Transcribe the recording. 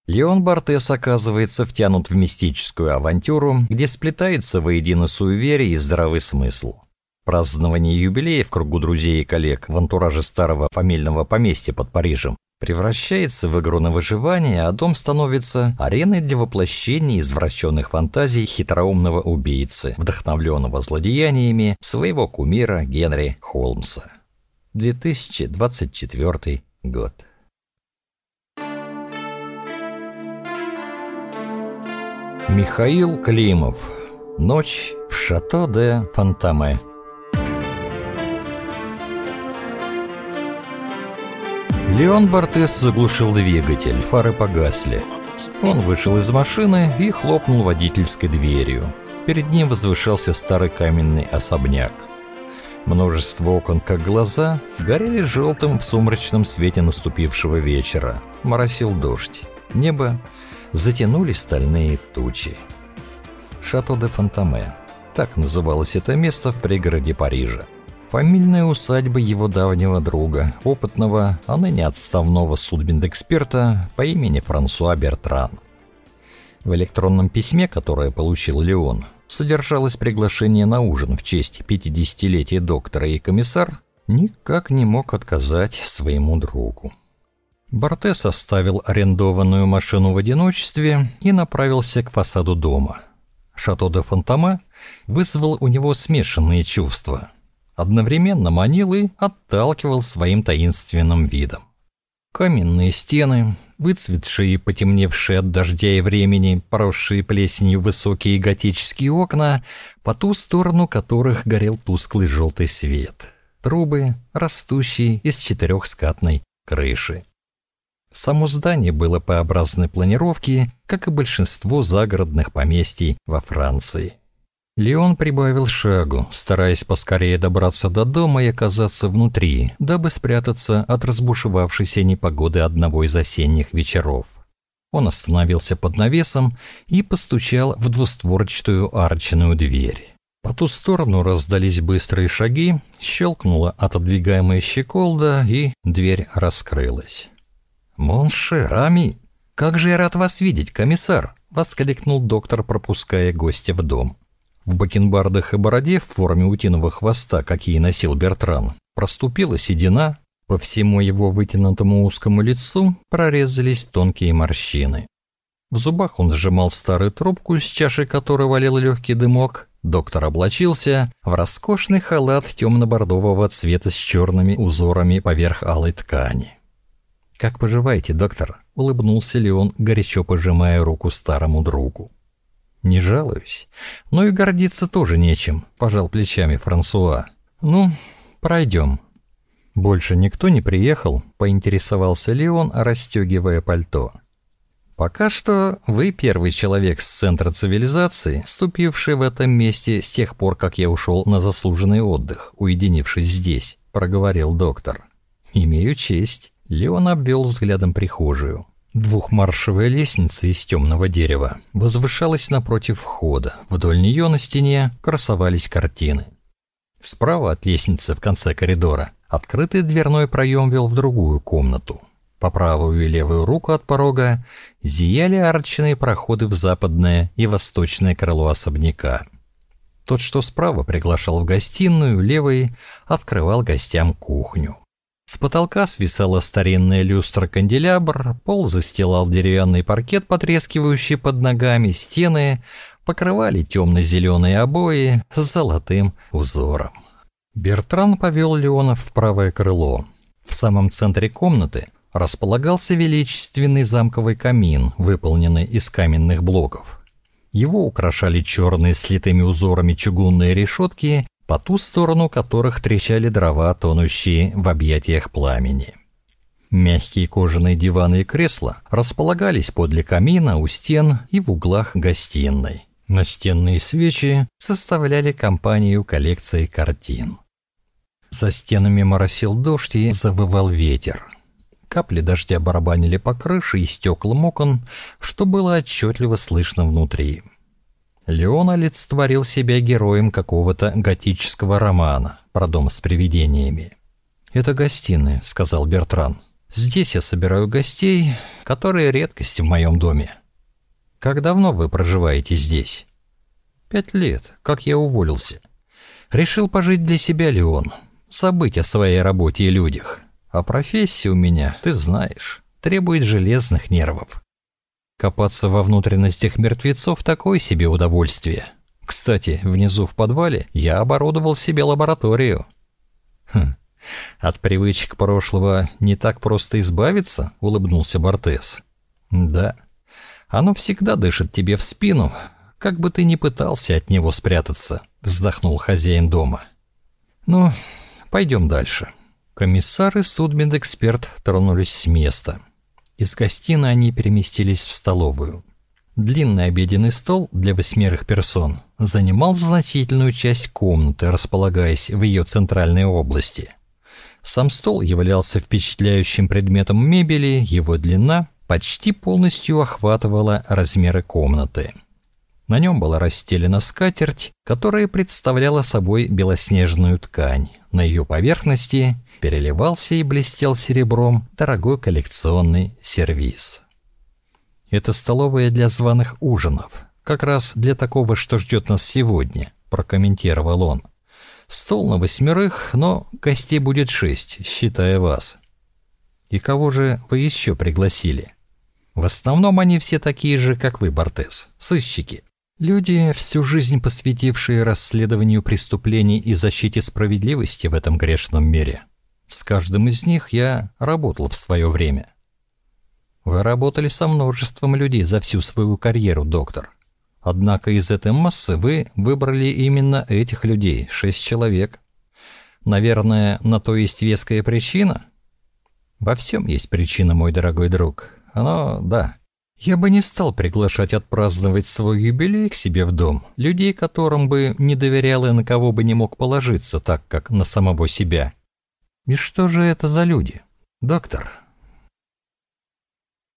Леон Бартес оказывается втянут в мистическую авантюру, где сплетаются воедино суеверие и здравый смысл. Празднование юбилея в кругу друзей и коллег в антураже старого фамильного поместья под Парижем превращается в игру на выживание, а дом становится ареной для воплощения извращенных фантазий хитроумного убийцы, вдохновленного злодеяниями своего кумира Генри Холмса. 2024 год. Михаил Климов. Ночь в Шато де Фонтаме. Леон Бартес заглушил двигатель, фары погасли. Он вышел из машины и хлопнул водительской дверью. Перед ним возвышался старый каменный особняк. Множество окон, как глаза, горели желтым в сумрачном свете наступившего вечера. Моросил дождь. Небо затянули стальные тучи. Шато де Фонтаме. Так называлось это место в пригороде Парижа. Фамильная усадьба его давнего друга, опытного, а ныне отставного судмедэксперта по имени Франсуа Бертран. В электронном письме, которое получил Леон, содержалось приглашение на ужин в честь 50-летия доктора, и комиссар никак не мог отказать своему другу. Бартес оставил арендованную машину в одиночестве и направился к фасаду дома. Шато де Фонтаме вызвал у него смешанные чувства. Одновременно манил и отталкивал своим таинственным видом. Каменные стены, выцветшие и потемневшие от дождя и времени, поросшие плесенью высокие готические окна, по ту сторону которых горел тусклый желтый свет. Трубы, растущие из четырехскатной крыши. Само здание было П-образной планировки, как и большинство загородных поместий во Франции. Леон прибавил шагу, стараясь поскорее добраться до дома и оказаться внутри, дабы спрятаться от разбушевавшейся непогоды одного из осенних вечеров. Он остановился под навесом и постучал в двустворчатую арочную дверь. По ту сторону раздались быстрые шаги, щелкнула отодвигаемая щеколда, и дверь раскрылась. «Мон шер, Ами, как же я рад вас видеть, комиссар!» — воскликнул доктор, пропуская гостя в дом. В бакенбардах и бороде в форме утиного хвоста, какие носил Бертран, проступила седина, по всему его вытянутому узкому лицу прорезались тонкие морщины. В зубах он сжимал старую трубку, с чашей которой валил легкий дымок. Доктор облачился в роскошный халат темно-бордового цвета с черными узорами поверх алой ткани. «Как поживаете, доктор?» — улыбнулся Леон, горячо пожимая руку старому другу. «Не жалуюсь, но и гордиться тоже нечем», — пожал плечами Франсуа. «Ну, пройдем». «Больше никто не приехал?» — поинтересовался Леон, расстегивая пальто. «Пока что вы первый человек с центра цивилизации, ступивший в этом месте с тех пор, как я ушел на заслуженный отдых, уединившись здесь», — проговорил доктор. «Имею честь». Леон обвел взглядом прихожую. Двухмаршевая лестница из темного дерева возвышалась напротив входа. Вдоль нее на стене красовались картины. Справа от лестницы в конце коридора открытый дверной проем вел в другую комнату. По правую и левую руку от порога зияли арочные проходы в западное и восточное крыло особняка. Тот, что справа, приглашал в гостиную, левый открывал гостям кухню. С потолка свисала старинная люстра-канделябр, пол застилал деревянный паркет, потрескивающий под ногами, стены покрывали темно-зеленые обои с золотым узором. Бертран повел Леона в правое крыло. В самом центре комнаты располагался величественный замковый камин, выполненный из каменных блоков. Его украшали черные с литыми узорами чугунные решетки, по ту сторону которых трещали дрова, тонущие в объятиях пламени. Мягкие кожаные диваны и кресла располагались подле камина, у стен и в углах гостиной. Настенные свечи составляли компанию коллекции картин. За стенами моросил дождь и завывал ветер. Капли дождя барабанили по крыше и стеклам окон, что было отчетливо слышно внутри. Леон олицетворил себя героем какого-то готического романа про дом с привидениями. «Это гостиная», — сказал Бертран. Здесь я собираю гостей, которые редкость в моем доме. Как давно вы проживаете здесь? 5 лет, как я уволился. Решил пожить для себя, Леон, забыть о своей работе и людях. А профессия у меня, ты знаешь, требует железных нервов. Копаться во внутренностях мертвецов – такое себе удовольствие. Кстати, внизу в подвале я оборудовал себе лабораторию. От привычек прошлого не так просто избавиться, улыбнулся Бортес. Да, оно всегда дышит тебе в спину, как бы ты ни пытался от него спрятаться, вздохнул хозяин дома. Ну, пойдем дальше. Комиссар и судмедэксперт тронулись с места. Из гостиной они переместились в столовую. Длинный обеденный стол для 8 персон занимал значительную часть комнаты, располагаясь в ее центральной области. Сам стол являлся впечатляющим предметом мебели, его длина почти полностью охватывала размеры комнаты. На нем была расстелена скатерть, которая представляла собой белоснежную ткань. На ее поверхности переливался и блестел серебром дорогой коллекционный сервиз. «Это столовая для званых ужинов, как раз для такого, что ждет нас сегодня», – прокомментировал он. «Стол на 8, но гостей будет 6, считая вас». «И кого же вы еще пригласили?» «В основном они все такие же, как вы, Бортес, сыщики. Люди, всю жизнь посвятившие расследованию преступлений и защите справедливости в этом грешном мире. С каждым из них я работал в свое время». «Вы работали со множеством людей за всю свою карьеру, доктор. Однако из этой массы вы выбрали именно этих людей, 6 человек. Наверное, на то есть веская причина?» «Во всем есть причина, мой дорогой друг. Но да, я бы не стал приглашать отпраздновать свой юбилей к себе в дом людей, которым бы не доверял и на кого бы не мог положиться так, как на самого себя». «И что же это за люди, доктор?»